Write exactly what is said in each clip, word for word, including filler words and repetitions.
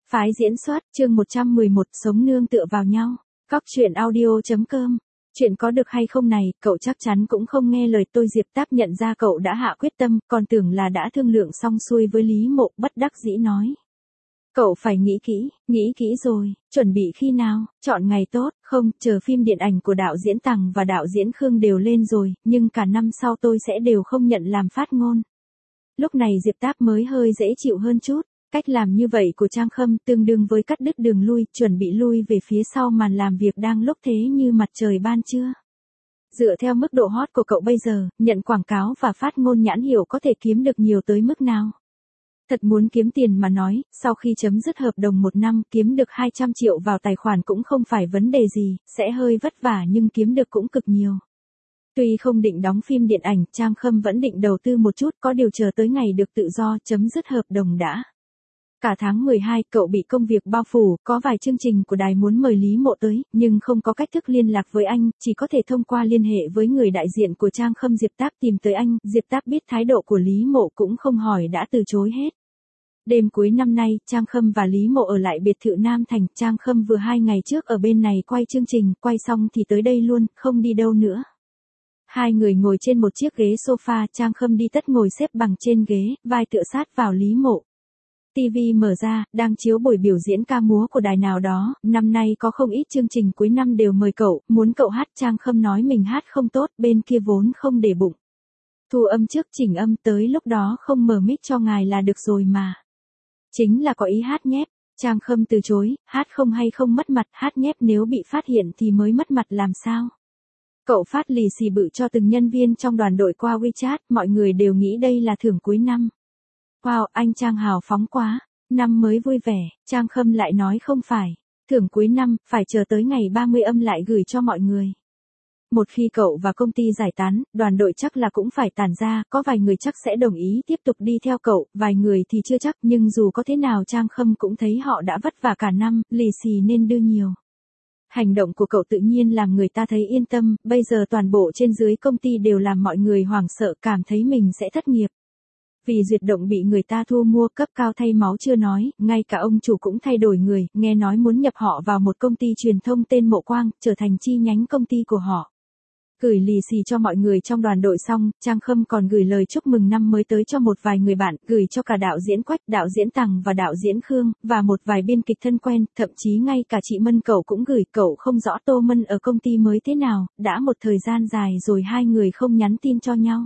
Phái diễn xuất, chương một trăm mười một, sống nương tựa vào nhau. Cóc truyện audio.com. Chuyện có được hay không này, cậu chắc chắn cũng không nghe lời tôi. Diệp Táp nhận ra cậu đã hạ quyết tâm, còn tưởng là đã thương lượng xong xuôi với Lý Mộ, bất đắc dĩ nói. Cậu phải nghĩ kỹ, nghĩ kỹ rồi, chuẩn bị khi nào, chọn ngày tốt, không, chờ phim điện ảnh của đạo diễn Tằng và đạo diễn Khương đều lên rồi, nhưng cả năm sau tôi sẽ đều không nhận làm phát ngôn. Lúc này Diệp Táp mới hơi dễ chịu hơn chút. Cách làm như vậy của Trang Khâm tương đương với cắt đứt đường lui, chuẩn bị lui về phía sau màn làm việc đang lúc thế như mặt trời ban trưa. Dựa theo mức độ hot của cậu bây giờ, nhận quảng cáo và phát ngôn nhãn hiệu có thể kiếm được nhiều tới mức nào? Thật muốn kiếm tiền mà nói, sau khi chấm dứt hợp đồng một năm kiếm được hai trăm triệu vào tài khoản cũng không phải vấn đề gì, sẽ hơi vất vả nhưng kiếm được cũng cực nhiều. Tuy không định đóng phim điện ảnh, Trang Khâm vẫn định đầu tư một chút, có điều chờ tới ngày được tự do chấm dứt hợp đồng đã. Cả tháng mười hai, cậu bị công việc bao phủ, có vài chương trình của đài muốn mời Lý Mộ tới, nhưng không có cách thức liên lạc với anh, chỉ có thể thông qua liên hệ với người đại diện của Trang Khâm. Diệp Táp tìm tới anh, Diệp Táp biết thái độ của Lý Mộ cũng không hỏi đã từ chối hết. Đêm cuối năm nay, Trang Khâm và Lý Mộ ở lại biệt thự Nam Thành. Trang Khâm vừa hai ngày trước ở bên này quay chương trình, quay xong thì tới đây luôn, không đi đâu nữa. Hai người ngồi trên một chiếc ghế sofa, Trang Khâm đi tất ngồi xếp bằng trên ghế, vai tựa sát vào Lý Mộ. ti vi mở ra, đang chiếu buổi biểu diễn ca múa của đài nào đó, năm nay có không ít chương trình cuối năm đều mời cậu, muốn cậu hát. Trang Khâm nói mình hát không tốt, bên kia vốn không để bụng. Thu âm trước chỉnh âm, tới lúc đó không mở mic cho ngài là được rồi mà. Chính là có ý hát nhép. Trang Khâm từ chối, hát không hay không mất mặt, hát nhép nếu bị phát hiện thì mới mất mặt làm sao. Cậu phát lì xì bự cho từng nhân viên trong đoàn đội qua WeChat, mọi người đều nghĩ đây là thưởng cuối năm. Wow, anh Trang hào phóng quá, năm mới vui vẻ. Trang Khâm lại nói không phải, thưởng cuối năm, phải chờ tới ngày ba mươi âm lại gửi cho mọi người. Một khi cậu và công ty giải tán, đoàn đội chắc là cũng phải tản ra, có vài người chắc sẽ đồng ý tiếp tục đi theo cậu, vài người thì chưa chắc, nhưng dù có thế nào Trang Khâm cũng thấy họ đã vất vả cả năm, lì xì nên đưa nhiều. Hành động của cậu tự nhiên làm người ta thấy yên tâm, bây giờ toàn bộ trên dưới công ty đều làm mọi người hoảng sợ, cảm thấy mình sẽ thất nghiệp. Vì Duyệt Động bị người ta thu mua, cấp cao thay máu chưa nói, ngay cả ông chủ cũng thay đổi người, nghe nói muốn nhập họ vào một công ty truyền thông tên Mộ Quang, trở thành chi nhánh công ty của họ. Gửi lì xì cho mọi người trong đoàn đội xong, Trang Khâm còn gửi lời chúc mừng năm mới tới cho một vài người bạn, gửi cho cả đạo diễn Quách, đạo diễn Tằng và đạo diễn Khương, và một vài biên kịch thân quen, thậm chí ngay cả chị Mân cậu cũng gửi. Cậu không rõ Tô Mân ở công ty mới thế nào, đã một thời gian dài rồi hai người không nhắn tin cho nhau.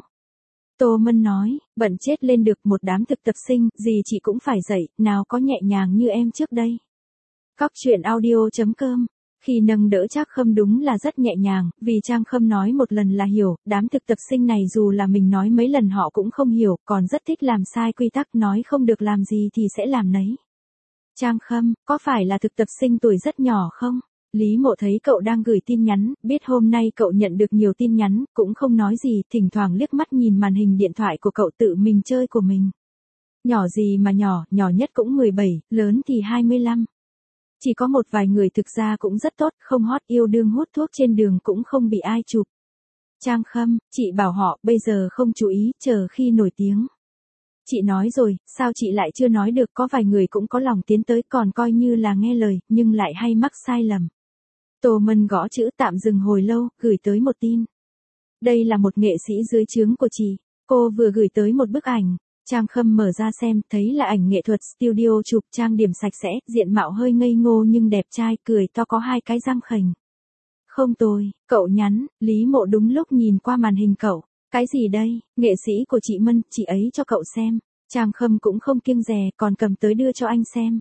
Tô Mân nói, bận chết lên được, một đám thực tập sinh, gì chị cũng phải dạy, nào có nhẹ nhàng như em trước đây. Cóc truyện audio.com. Khi nâng đỡ Trác Khâm đúng là rất nhẹ nhàng, vì Trang Khâm nói một lần là hiểu, đám thực tập sinh này dù là mình nói mấy lần họ cũng không hiểu, còn rất thích làm sai quy tắc, nói không được làm gì thì sẽ làm nấy. Trang Khâm, có phải là thực tập sinh tuổi rất nhỏ không? Lý Mộ thấy cậu đang gửi tin nhắn, biết hôm nay cậu nhận được nhiều tin nhắn, cũng không nói gì, thỉnh thoảng liếc mắt nhìn màn hình điện thoại của cậu tự mình chơi của mình. Nhỏ gì mà nhỏ, nhỏ nhất cũng mười bảy, lớn thì hai mươi lăm. Chỉ có một vài người thực ra cũng rất tốt, không hot, yêu đương hút thuốc trên đường cũng không bị ai chụp. Trang Khâm, chị bảo họ, bây giờ không chú ý, chờ khi nổi tiếng. Chị nói rồi, sao chị lại chưa nói được, có vài người cũng có lòng tiến tới còn coi như là nghe lời, nhưng lại hay mắc sai lầm. Tô Mân gõ chữ tạm dừng hồi lâu, gửi tới một tin. Đây là một nghệ sĩ dưới trướng của chị, cô vừa gửi tới một bức ảnh. Trang Khâm mở ra xem, thấy là ảnh nghệ thuật studio chụp, trang điểm sạch sẽ, diện mạo hơi ngây ngô nhưng đẹp trai, cười to, có hai cái răng khểnh. Không tồi, cậu nhắn. Lý Mộ đúng lúc nhìn qua màn hình cậu. Cái gì đây, nghệ sĩ của chị Mân, chị ấy cho cậu xem. Trang Khâm cũng không kiêng dè, còn cầm tới đưa cho anh xem.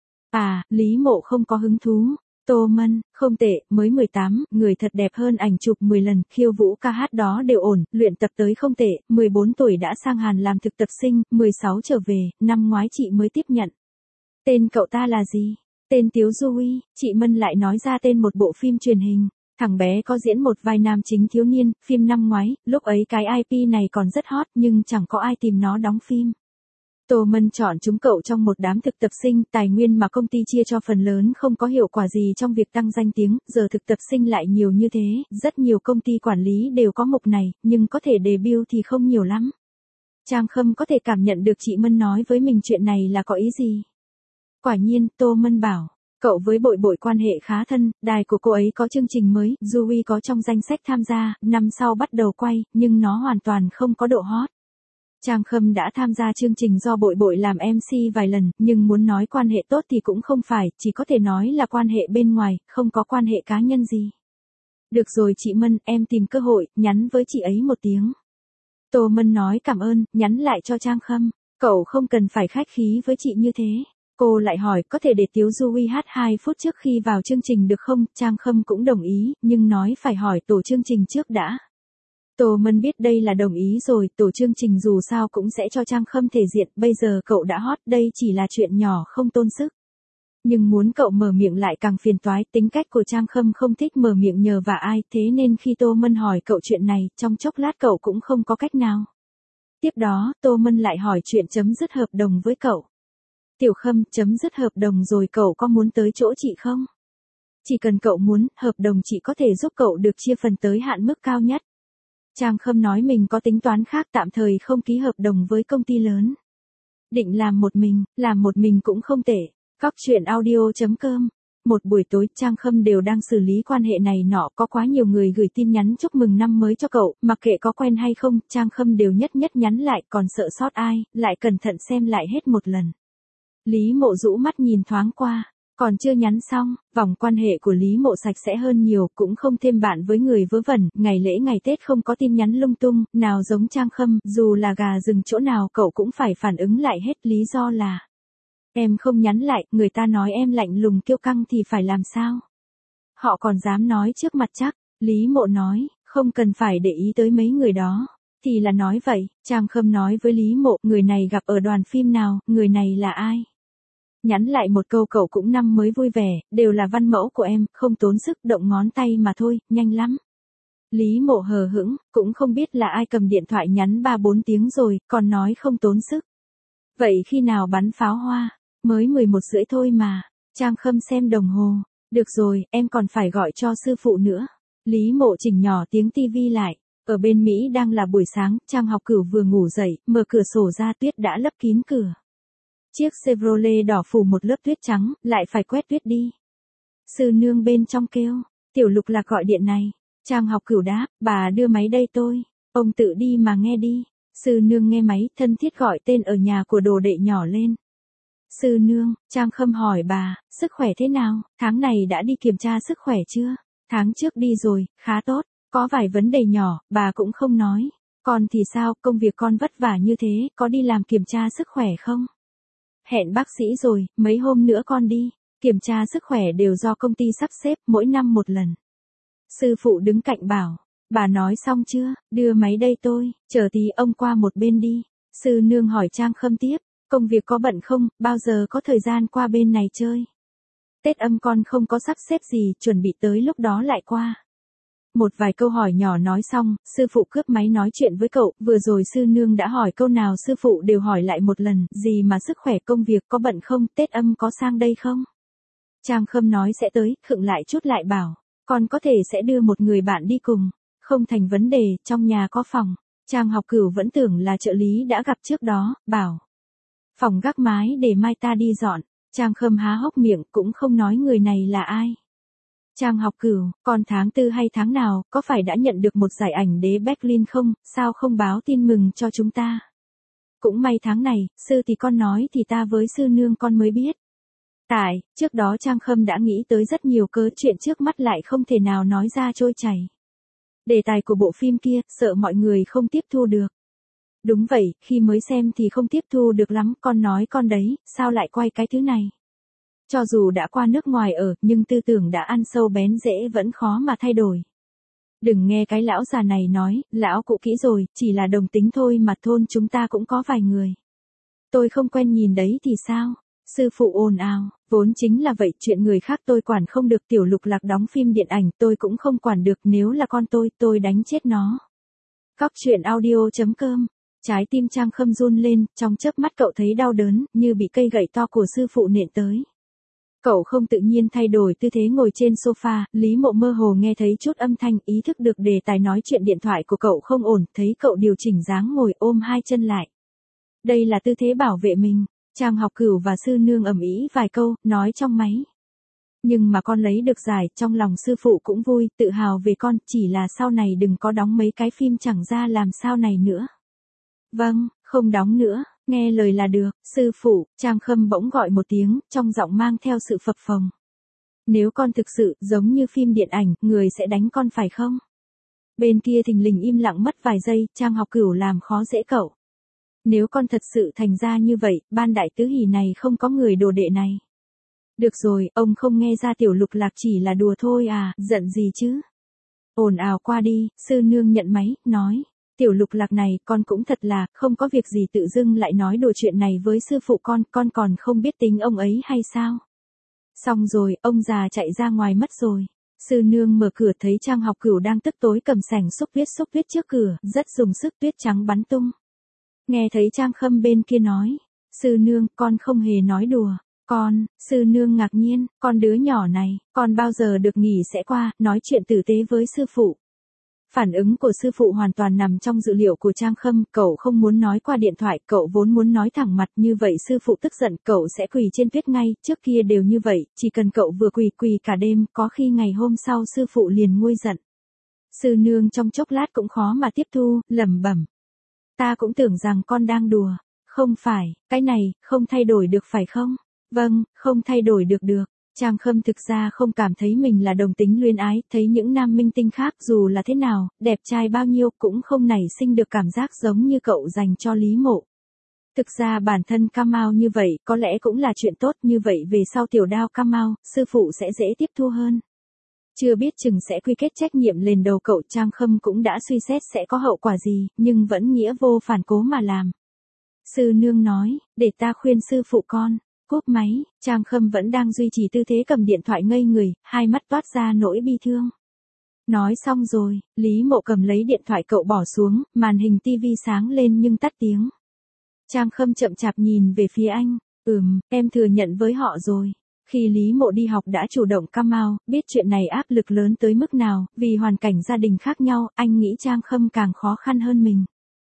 À, Lý Mộ không có hứng thú. Tô Mân, không tệ, mới mười tám, người thật đẹp hơn ảnh chụp mười lần, khiêu vũ ca hát đó đều ổn, luyện tập tới không tệ, mười bốn tuổi đã sang Hàn làm thực tập sinh, mười sáu trở về, năm ngoái chị mới tiếp nhận. Tên cậu ta là gì? Tên Tiếu Du Uy. Chị Mân lại nói ra tên một bộ phim truyền hình. Thằng bé có diễn một vai nam chính thiếu niên, phim năm ngoái, lúc ấy cái i pê này còn rất hot nhưng chẳng có ai tìm nó đóng phim. Tô Mân chọn chúng cậu trong một đám thực tập sinh, tài nguyên mà công ty chia cho phần lớn không có hiệu quả gì trong việc tăng danh tiếng, giờ thực tập sinh lại nhiều như thế, rất nhiều công ty quản lý đều có mục này, nhưng có thể debut thì không nhiều lắm. Trang Khâm có thể cảm nhận được chị Mân nói với mình chuyện này là có ý gì. Quả nhiên, Tô Mân bảo, cậu với Bội Bội quan hệ khá thân, đài của cô ấy có chương trình mới, Yui có trong danh sách tham gia, năm sau bắt đầu quay, nhưng nó hoàn toàn không có độ hot. Trang Khâm đã tham gia chương trình do Bội Bội làm em xê vài lần, nhưng muốn nói quan hệ tốt thì cũng không phải, chỉ có thể nói là quan hệ bên ngoài, không có quan hệ cá nhân gì. Được rồi chị Mân, em tìm cơ hội, nhắn với chị ấy một tiếng. Tô Mân nói cảm ơn, nhắn lại cho Trang Khâm, cậu không cần phải khách khí với chị như thế. Cô lại hỏi có thể để Tiếu Yui hát hai phút trước khi vào chương trình được không, Trang Khâm cũng đồng ý, nhưng nói phải hỏi tổ chương trình trước đã. Tô Mân biết đây là đồng ý rồi, tổ chương trình dù sao cũng sẽ cho Trang Khâm thể diện, bây giờ cậu đã hot, đây chỉ là chuyện nhỏ không tôn sức. Nhưng muốn cậu mở miệng lại càng phiền toái, tính cách của Trang Khâm không thích mở miệng nhờ vả ai, thế nên khi Tô Mân hỏi cậu chuyện này, trong chốc lát cậu cũng không có cách nào. Tiếp đó, Tô Mân lại hỏi chuyện chấm dứt hợp đồng với cậu. Tiểu Khâm, chấm dứt hợp đồng rồi cậu có muốn tới chỗ chị không? Chỉ cần cậu muốn, hợp đồng chị có thể giúp cậu được chia phần tới hạn mức cao nhất. Trang Khâm nói mình có tính toán khác, tạm thời không ký hợp đồng với công ty lớn. Định làm một mình, làm một mình cũng không tệ. Cóc truyện audio chấm com. Một buổi tối, Trang Khâm đều đang xử lý quan hệ này nọ, có quá nhiều người gửi tin nhắn chúc mừng năm mới cho cậu, mặc kệ có quen hay không, Trang Khâm đều nhất nhất nhắn lại, còn sợ sót ai, lại cẩn thận xem lại hết một lần. Lý Mộ rũ mắt nhìn thoáng qua, còn chưa nhắn xong, vòng quan hệ của Lý Mộ sạch sẽ hơn nhiều, cũng không thêm bạn với người vớ vẩn, ngày lễ ngày Tết không có tin nhắn lung tung, nào giống Trang Khâm, dù là gà rừng chỗ nào cậu cũng phải phản ứng lại hết, lý do là em không nhắn lại, người ta nói em lạnh lùng kiêu căng thì phải làm sao? Họ còn dám nói trước mặt chắc, Lý Mộ nói, không cần phải để ý tới mấy người đó. Thì là nói vậy, Trang Khâm nói với Lý Mộ, người này gặp ở đoàn phim nào, người này là ai? Nhắn lại một câu cậu cũng năm mới vui vẻ, đều là văn mẫu của em, không tốn sức, động ngón tay mà thôi, nhanh lắm. Lý Mộ hờ hững, cũng không biết là ai cầm điện thoại nhắn ba bốn tiếng rồi, còn nói không tốn sức. Vậy khi nào bắn pháo hoa? Mới mười một rưỡi thôi mà. Trang Khâm xem đồng hồ. Được rồi, em còn phải gọi cho sư phụ nữa. Lý Mộ chỉnh nhỏ tiếng tivi lại. Ở bên Mỹ đang là buổi sáng, Trang Học Cửu vừa ngủ dậy, mở cửa sổ ra, tuyết đã lấp kín cửa. Chiếc Chevrolet đỏ phủ một lớp tuyết trắng, lại phải quét tuyết đi. Sư nương bên trong kêu, Tiểu Lục Lạc gọi điện này. Trang Học Cửu đáp, bà đưa máy đây tôi. Ông tự đi mà nghe đi. Sư nương nghe máy, thân thiết gọi tên ở nhà của đồ đệ nhỏ lên. Sư nương, Trang Khâm hỏi bà, sức khỏe thế nào, tháng này đã đi kiểm tra sức khỏe chưa? Tháng trước đi rồi, khá tốt, có vài vấn đề nhỏ, bà cũng không nói. Con thì sao, công việc con vất vả như thế, có đi làm kiểm tra sức khỏe không? Hẹn bác sĩ rồi, mấy hôm nữa con đi. Kiểm tra sức khỏe đều do công ty sắp xếp, mỗi năm một lần. Sư phụ đứng cạnh bảo, bà nói xong chưa, đưa máy đây tôi, chờ tí ông qua một bên đi. Sư nương hỏi Trang Khâm tiếp, công việc có bận không, bao giờ có thời gian qua bên này chơi? Tết âm con không có sắp xếp gì, chuẩn bị tới lúc đó lại qua. Một vài câu hỏi nhỏ nói xong, sư phụ cướp máy nói chuyện với cậu, vừa rồi sư nương đã hỏi câu nào sư phụ đều hỏi lại một lần, gì mà sức khỏe công việc có bận không, Tết âm có sang đây không? Trang Khâm nói sẽ tới, khựng lại chút lại bảo, con có thể sẽ đưa một người bạn đi cùng, không thành vấn đề, trong nhà có phòng. Trang Học Cửu vẫn tưởng là trợ lý đã gặp trước đó, bảo, phòng gác mái để mai ta đi dọn. Trang Khâm há hốc miệng, cũng không nói người này là ai. Trang Học Cửu, còn tháng tư hay tháng nào, có phải đã nhận được một giải ảnh đế Berlin không, sao không báo tin mừng cho chúng ta? Cũng may tháng này, sư thì con nói thì ta với sư nương con mới biết. Tại, trước đó Trang Khâm đã nghĩ tới rất nhiều cớ chuyện trước mắt lại không thể nào nói ra trôi chảy. Đề tài của bộ phim kia, sợ mọi người không tiếp thu được. Đúng vậy, khi mới xem thì không tiếp thu được lắm, con nói con đấy, sao lại quay cái thứ này? Cho dù đã qua nước ngoài ở, nhưng tư tưởng đã ăn sâu bén rễ vẫn khó mà thay đổi. Đừng nghe cái lão già này nói, lão cũ kỹ rồi, chỉ là đồng tính thôi mà thôn chúng ta cũng có vài người. Tôi không quen nhìn đấy thì sao? Sư phụ ồn ào, vốn chính là vậy, chuyện người khác tôi quản không được, Tiểu Lục Lạc đóng phim điện ảnh tôi cũng không quản được, nếu là con tôi, tôi đánh chết nó. Cóc truyện audio chấm com. Trái tim Trang Khâm run lên, trong chớp mắt cậu thấy đau đớn, như bị cây gậy to của sư phụ nện tới. Cậu không tự nhiên thay đổi tư thế ngồi trên sofa, Lý Mộ mơ hồ nghe thấy chút âm thanh, ý thức được đề tài nói chuyện điện thoại của cậu không ổn, thấy cậu điều chỉnh dáng ngồi ôm hai chân lại. Đây là tư thế bảo vệ mình. Trang Học Cửu và sư nương ầm ĩ vài câu, nói trong máy. Nhưng mà con lấy được giải, trong lòng sư phụ cũng vui, tự hào về con, chỉ là sau này đừng có đóng mấy cái phim chẳng ra làm sao này nữa. Vâng, không đóng nữa, nghe lời là được, sư phụ. Trang Khâm bỗng gọi một tiếng, trong giọng mang theo sự phập phồng. Nếu con thực sự giống như phim điện ảnh, người sẽ đánh con phải không? Bên kia thình lình im lặng mất vài giây, Trang Học Cửu làm khó dễ cậu. Nếu con thật sự thành ra như vậy, ban đại tứ hỷ này không có người đồ đệ này. Được rồi, ông không nghe ra Tiểu Lục Lạc chỉ là đùa thôi à, giận gì chứ? Ồn ào qua đi, sư nương nhận máy, nói. Tiểu Lục Lạc này, con cũng thật là, không có việc gì tự dưng lại nói đùa chuyện này với sư phụ con, con còn không biết tính ông ấy hay sao? Xong rồi, ông già chạy ra ngoài mất rồi. Sư nương mở cửa thấy Trang Học Cửu đang tức tối cầm sẻng xúc tuyết xúc tuyết trước cửa, rất dùng sức tuyết trắng bắn tung. Nghe thấy Trang Khâm bên kia nói, sư nương, con không hề nói đùa. Con, sư nương ngạc nhiên, con đứa nhỏ này, con bao giờ được nghỉ sẽ qua, nói chuyện tử tế với sư phụ. Phản ứng của sư phụ hoàn toàn nằm trong dự liệu của Trang Khâm, cậu không muốn nói qua điện thoại, cậu vốn muốn nói thẳng mặt, như vậy sư phụ tức giận, cậu sẽ quỳ trên tuyết ngay, trước kia đều như vậy, chỉ cần cậu vừa quỳ quỳ cả đêm, có khi ngày hôm sau sư phụ liền nguôi giận. Sư nương trong chốc lát cũng khó mà tiếp thu, lẩm bẩm. Ta cũng tưởng rằng con đang đùa, không phải, cái này, không thay đổi được phải không? Vâng, không thay đổi được được. Trang Khâm thực ra không cảm thấy mình là đồng tính luyến ái, thấy những nam minh tinh khác dù là thế nào, đẹp trai bao nhiêu cũng không nảy sinh được cảm giác giống như cậu dành cho Lý Mộ. Thực ra bản thân Kamau như vậy có lẽ cũng là chuyện tốt, như vậy về sau Tiểu Đao Kamau, sư phụ sẽ dễ tiếp thu hơn. Chưa biết chừng sẽ quy kết trách nhiệm lên đầu cậu. Trang Khâm cũng đã suy xét sẽ có hậu quả gì, nhưng vẫn nghĩa vô phản cố mà làm. Sư nương nói, để ta khuyên sư phụ con. Cúp máy, Trang Khâm vẫn đang duy trì tư thế cầm điện thoại ngây người, hai mắt toát ra nỗi bi thương. Nói xong rồi, Lý Mộ cầm lấy điện thoại cậu bỏ xuống, màn hình tivi sáng lên nhưng tắt tiếng. Trang Khâm chậm chạp nhìn về phía anh, ừm, em thừa nhận với họ rồi. Khi Lý Mộ đi học đã chủ động come out, biết chuyện này áp lực lớn tới mức nào, vì hoàn cảnh gia đình khác nhau, anh nghĩ Trang Khâm càng khó khăn hơn mình.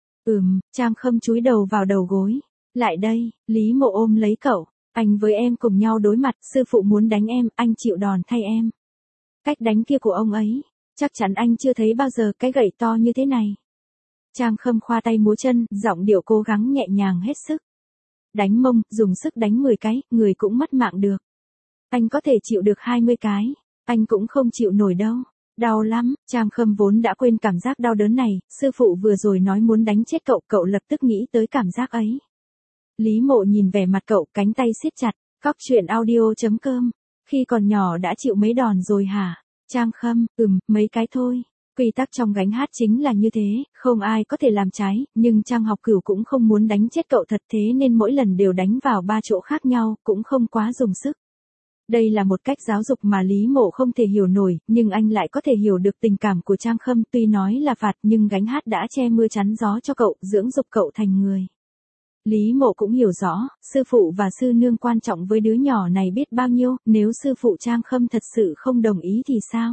Ừm, Trang Khâm chúi đầu vào đầu gối. Lại đây, Lý Mộ ôm lấy cậu. Anh với em cùng nhau đối mặt, sư phụ muốn đánh em, anh chịu đòn thay em. Cách đánh kia của ông ấy, chắc chắn anh chưa thấy bao giờ cái gậy to như thế này. Trang Khâm khoa tay múa chân, giọng điệu cố gắng nhẹ nhàng hết sức. Đánh mông, dùng sức đánh mười cái, người cũng mất mạng được. Anh có thể chịu được hai mươi cái, anh cũng không chịu nổi đâu. Đau lắm, Trang Khâm vốn đã quên cảm giác đau đớn này, sư phụ vừa rồi nói muốn đánh chết cậu, cậu lập tức nghĩ tới cảm giác ấy. Lý Mộ nhìn vẻ mặt cậu, cánh tay siết chặt. Cóc truyện audio chấm com. Khi còn nhỏ đã chịu mấy đòn rồi hả? Trang Khâm, ừm, mấy cái thôi. Quy tắc trong gánh hát chính là như thế, không ai có thể làm trái, nhưng Trang Học Cửu cũng không muốn đánh chết cậu thật, thế nên mỗi lần đều đánh vào ba chỗ khác nhau, cũng không quá dùng sức. Đây là một cách giáo dục mà Lý Mộ không thể hiểu nổi, nhưng anh lại có thể hiểu được tình cảm của Trang Khâm, tuy nói là phạt nhưng gánh hát đã che mưa chắn gió cho cậu, dưỡng dục cậu thành người. Lý Mộ cũng hiểu rõ, sư phụ và sư nương quan trọng với đứa nhỏ này biết bao nhiêu, nếu sư phụ Trang Khâm thật sự không đồng ý thì sao?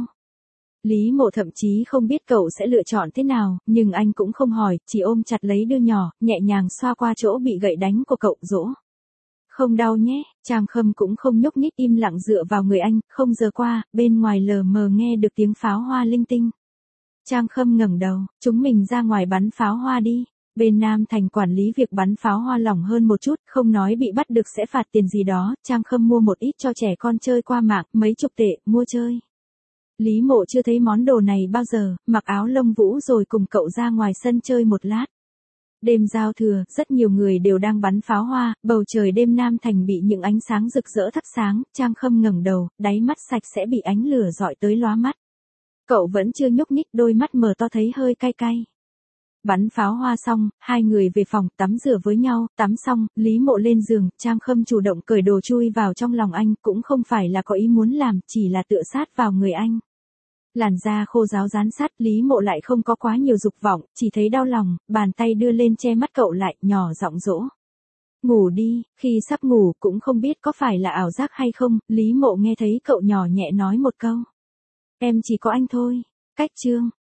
Lý Mộ thậm chí không biết cậu sẽ lựa chọn thế nào, nhưng anh cũng không hỏi, chỉ ôm chặt lấy đứa nhỏ, nhẹ nhàng xoa qua chỗ bị gậy đánh của cậu, dỗ. Không đau nhé, Trang Khâm cũng không nhúc nhích, im lặng dựa vào người anh, không giờ qua, bên ngoài lờ mờ nghe được tiếng pháo hoa linh tinh. Trang Khâm ngẩng đầu, chúng mình ra ngoài bắn pháo hoa đi. Bên Nam Thành quản lý việc bắn pháo hoa lỏng hơn một chút, không nói bị bắt được sẽ phạt tiền gì đó, Trang Khâm mua một ít cho trẻ con chơi qua mạng, mấy chục tệ, mua chơi. Lý Mộ chưa thấy món đồ này bao giờ, mặc áo lông vũ rồi cùng cậu ra ngoài sân chơi một lát. Đêm giao thừa, rất nhiều người đều đang bắn pháo hoa, bầu trời đêm Nam Thành bị những ánh sáng rực rỡ thắp sáng, Trang Khâm ngẩng đầu, đáy mắt sạch sẽ bị ánh lửa rọi tới lóa mắt. Cậu vẫn chưa nhúc nhích, đôi mắt mở to thấy hơi cay cay. Bắn pháo hoa xong, hai người về phòng, tắm rửa với nhau, tắm xong, Lý Mộ lên giường, Trang Khâm chủ động cởi đồ chui vào trong lòng anh, cũng không phải là có ý muốn làm, chỉ là tựa sát vào người anh. Làn da khô ráo rán sát, Lý Mộ lại không có quá nhiều dục vọng, chỉ thấy đau lòng, bàn tay đưa lên che mắt cậu lại, nhỏ giọng dỗ. Ngủ đi, khi sắp ngủ, cũng không biết có phải là ảo giác hay không, Lý Mộ nghe thấy cậu nhỏ nhẹ nói một câu. Em chỉ có anh thôi. Cách chương.